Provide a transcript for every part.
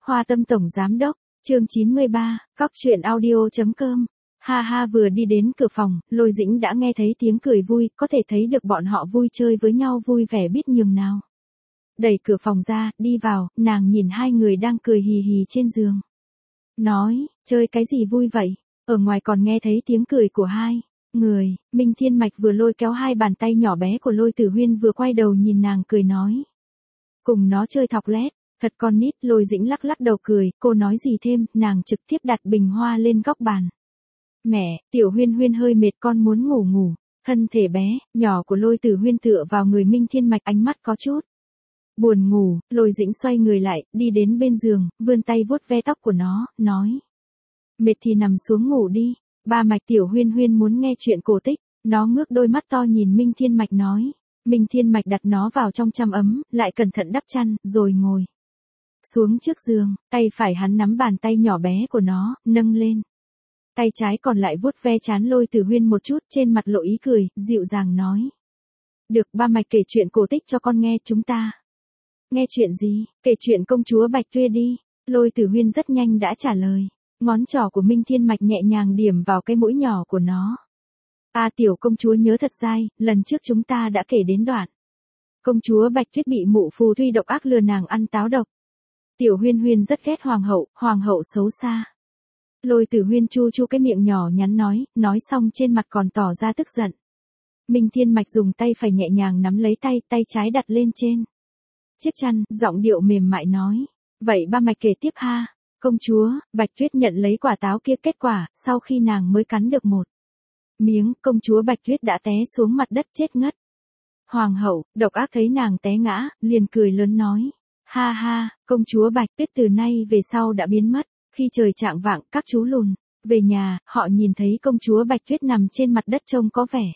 Hoa Tâm Tổng Giám Đốc, chương 93, cóc truyện audio.com. Ha ha, vừa đi đến cửa phòng, Lôi Dĩnh đã nghe thấy tiếng cười vui, có thể thấy được bọn họ vui chơi với nhau vui vẻ biết nhường nào. Đẩy cửa phòng ra, đi vào, nàng nhìn hai người đang cười hì hì trên giường. Nói, chơi cái gì vui vậy? Ở ngoài còn nghe thấy tiếng cười của hai người. Minh Thiên Mạch vừa lôi kéo hai bàn tay nhỏ bé của Lôi Tử Huyên vừa quay đầu nhìn nàng cười nói. Cùng nó chơi thọc lét, thật con nít. Lôi Dĩnh lắc lắc đầu cười, cô nói gì thêm, nàng trực tiếp đặt bình hoa lên góc bàn. Mẹ, Tiểu Huyên Huyên hơi mệt, con muốn ngủ ngủ. Thân thể bé, nhỏ của Lôi Tử Huyên tựa vào người Minh Thiên Mạch, ánh mắt có chút buồn ngủ. Lôi Dĩnh xoay người lại, đi đến bên giường, vươn tay vuốt ve tóc của nó, nói. Mệt thì nằm xuống ngủ đi. Ba Mạch, Tiểu Huyên Huyên muốn nghe chuyện cổ tích. Nó ngước đôi mắt to nhìn Minh Thiên Mạch nói. Minh Thiên Mạch đặt nó vào trong chăn ấm, lại cẩn thận đắp chăn, rồi ngồi xuống trước giường, tay phải hắn nắm bàn tay nhỏ bé của nó, nâng lên. Tay trái còn lại vuốt ve trán Lôi Tử Huyên một chút, trên mặt lộ ý cười, dịu dàng nói. Được, ba Mạch kể chuyện cổ tích cho con nghe. Chúng ta nghe chuyện gì? Kể chuyện công chúa Bạch Tuyết đi. Lôi Tử Huyên rất nhanh đã trả lời. Ngón trỏ của Minh Thiên Mạch nhẹ nhàng điểm vào cái mũi nhỏ của nó. Tiểu công chúa nhớ thật dai, lần trước chúng ta đã kể đến đoạn công chúa Bạch Tuyết bị mụ phù thủy độc ác lừa nàng ăn táo độc. Tiểu Huyên Huyên rất ghét hoàng hậu xấu xa. Lôi Tử Huyên chu chu cái miệng nhỏ nhắn nói xong trên mặt còn tỏ ra tức giận. Minh Thiên Mạch dùng tay phải nhẹ nhàng nắm lấy tay trái đặt lên trên chiếc chăn, giọng điệu mềm mại nói. Vậy ba Mạch kể tiếp ha. Công chúa Bạch Tuyết nhận lấy quả táo kia, kết quả, sau khi nàng mới cắn được một miếng, công chúa Bạch Tuyết đã té xuống mặt đất chết ngất. Hoàng hậu, độc ác thấy nàng té ngã, liền cười lớn nói. Ha ha, công chúa Bạch Tuyết từ nay về sau đã biến mất. Khi trời chạng vạng, các chú lùn về nhà, họ nhìn thấy công chúa Bạch Tuyết nằm trên mặt đất trông có vẻ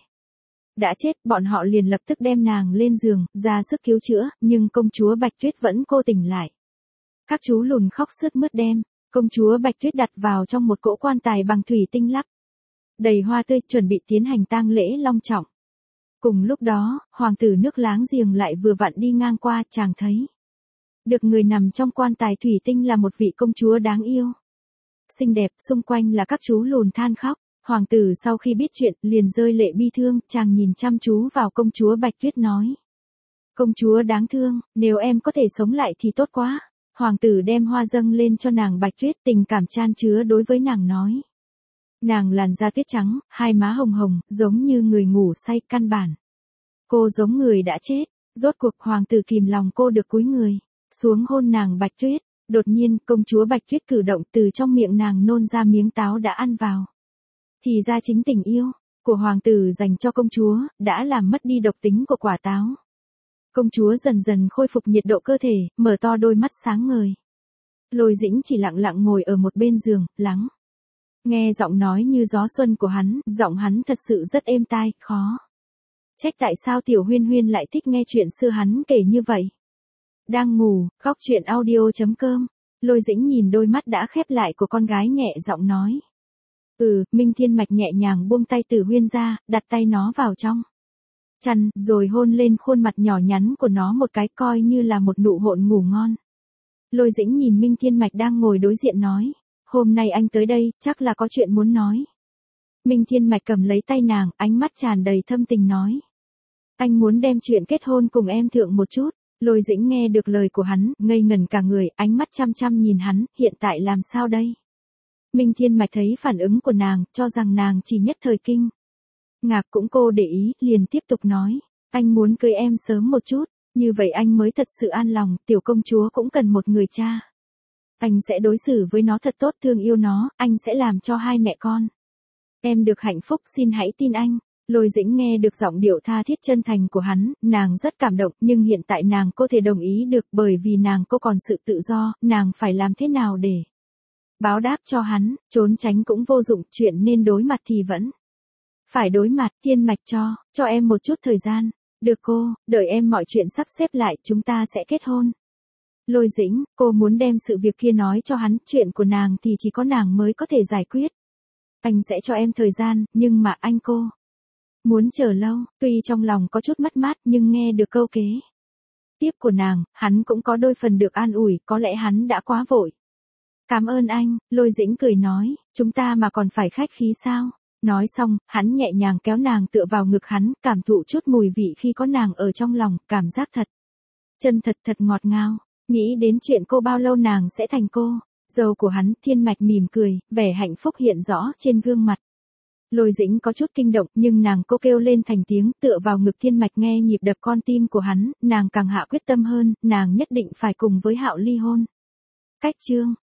đã chết, bọn họ liền lập tức đem nàng lên giường, ra sức cứu chữa, nhưng công chúa Bạch Tuyết vẫn cô tỉnh lại. Các chú lùn khóc sướt mướt đem công chúa Bạch Tuyết đặt vào trong một cỗ quan tài bằng thủy tinh lắp đầy hoa tươi, chuẩn bị tiến hành tang lễ long trọng. Cùng lúc đó, hoàng tử nước láng giềng lại vừa vặn đi ngang qua, chàng thấy được người nằm trong quan tài thủy tinh là một vị công chúa đáng yêu, xinh đẹp, xung quanh là các chú lùn than khóc. Hoàng tử sau khi biết chuyện, liền rơi lệ bi thương, chàng nhìn chăm chú vào công chúa Bạch Tuyết nói. Công chúa đáng thương, nếu em có thể sống lại thì tốt quá. Hoàng tử đem hoa dâng lên cho nàng Bạch Tuyết, tình cảm chan chứa đối với nàng nói. Nàng làn da tuyết trắng, hai má hồng hồng, giống như người ngủ say, căn bản cô giống người đã chết. Rốt cuộc hoàng tử kìm lòng cô được cúi người xuống hôn nàng Bạch Tuyết. Đột nhiên, công chúa Bạch Tuyết cử động, từ trong miệng nàng nôn ra miếng táo đã ăn vào. Thì ra chính tình yêu của hoàng tử dành cho công chúa đã làm mất đi độc tính của quả táo. Công chúa dần dần khôi phục nhiệt độ cơ thể, mở to đôi mắt sáng ngời. Lôi Dĩnh chỉ lặng lặng ngồi ở một bên giường, lắng nghe giọng nói như gió xuân của hắn, giọng hắn thật sự rất êm tai, khó trách tại sao Tiểu Huyên Huyên lại thích nghe chuyện xưa hắn kể như vậy. Đang ngủ, cóc truyện audio.com. Lôi Dĩnh nhìn đôi mắt đã khép lại của con gái, nhẹ giọng nói. Minh Thiên Mạch nhẹ nhàng buông tay Tử Huyên ra, đặt tay nó vào trong chăn, rồi hôn lên khuôn mặt nhỏ nhắn của nó một cái, coi như là một nụ hôn ngủ ngon. Lôi Dĩnh nhìn Minh Thiên Mạch đang ngồi đối diện nói. Hôm nay anh tới đây, chắc là có chuyện muốn nói. Minh Thiên Mạch cầm lấy tay nàng, ánh mắt tràn đầy thâm tình nói. Anh muốn đem chuyện kết hôn cùng em thượng một chút. Lôi Dĩnh nghe được lời của hắn, ngây ngẩn cả người, ánh mắt chăm chăm nhìn hắn, hiện tại làm sao đây? Minh Thiên Mạch thấy phản ứng của nàng, cho rằng nàng chỉ nhất thời kinh ngạc, cũng cô để ý, liền tiếp tục nói. Anh muốn cưới em sớm một chút, như vậy anh mới thật sự an lòng, tiểu công chúa cũng cần một người cha. Anh sẽ đối xử với nó thật tốt, thương yêu nó, anh sẽ làm cho hai mẹ con em được hạnh phúc, xin hãy tin anh. Lôi Dĩnh nghe được giọng điệu tha thiết chân thành của hắn, nàng rất cảm động, nhưng hiện tại nàng có thể đồng ý được, bởi vì nàng cô còn sự tự do, nàng phải làm thế nào để báo đáp cho hắn, trốn tránh cũng vô dụng, chuyện nên đối mặt thì vẫn phải đối mặt. Thiên Mạch cho em một chút thời gian. Được cô, đợi em mọi chuyện sắp xếp lại, chúng ta sẽ kết hôn. Lôi Dĩnh, cô muốn đem sự việc kia nói cho hắn, chuyện của nàng thì chỉ có nàng mới có thể giải quyết. Anh sẽ cho em thời gian, nhưng mà cô muốn chờ lâu. Tuy trong lòng có chút mất mát, nhưng nghe được câu kế tiếp của nàng, hắn cũng có đôi phần được an ủi, có lẽ hắn đã quá vội. Cảm ơn anh, Lôi Dĩnh cười nói, chúng ta mà còn phải khách khí sao? Nói xong, hắn nhẹ nhàng kéo nàng tựa vào ngực hắn, cảm thụ chút mùi vị khi có nàng ở trong lòng, cảm giác thật. Chân thật thật ngọt ngào, nghĩ đến chuyện cô bao lâu nàng sẽ thành cô. Dâu của hắn, Thiên Mạch mỉm cười, vẻ hạnh phúc hiện rõ trên gương mặt. Lôi Dĩnh có chút kinh động, nhưng nàng cô kêu lên thành tiếng, tựa vào ngực Thiên Mạch nghe nhịp đập con tim của hắn, nàng càng hạ quyết tâm hơn, nàng nhất định phải cùng với Hạo ly hôn. Cách chương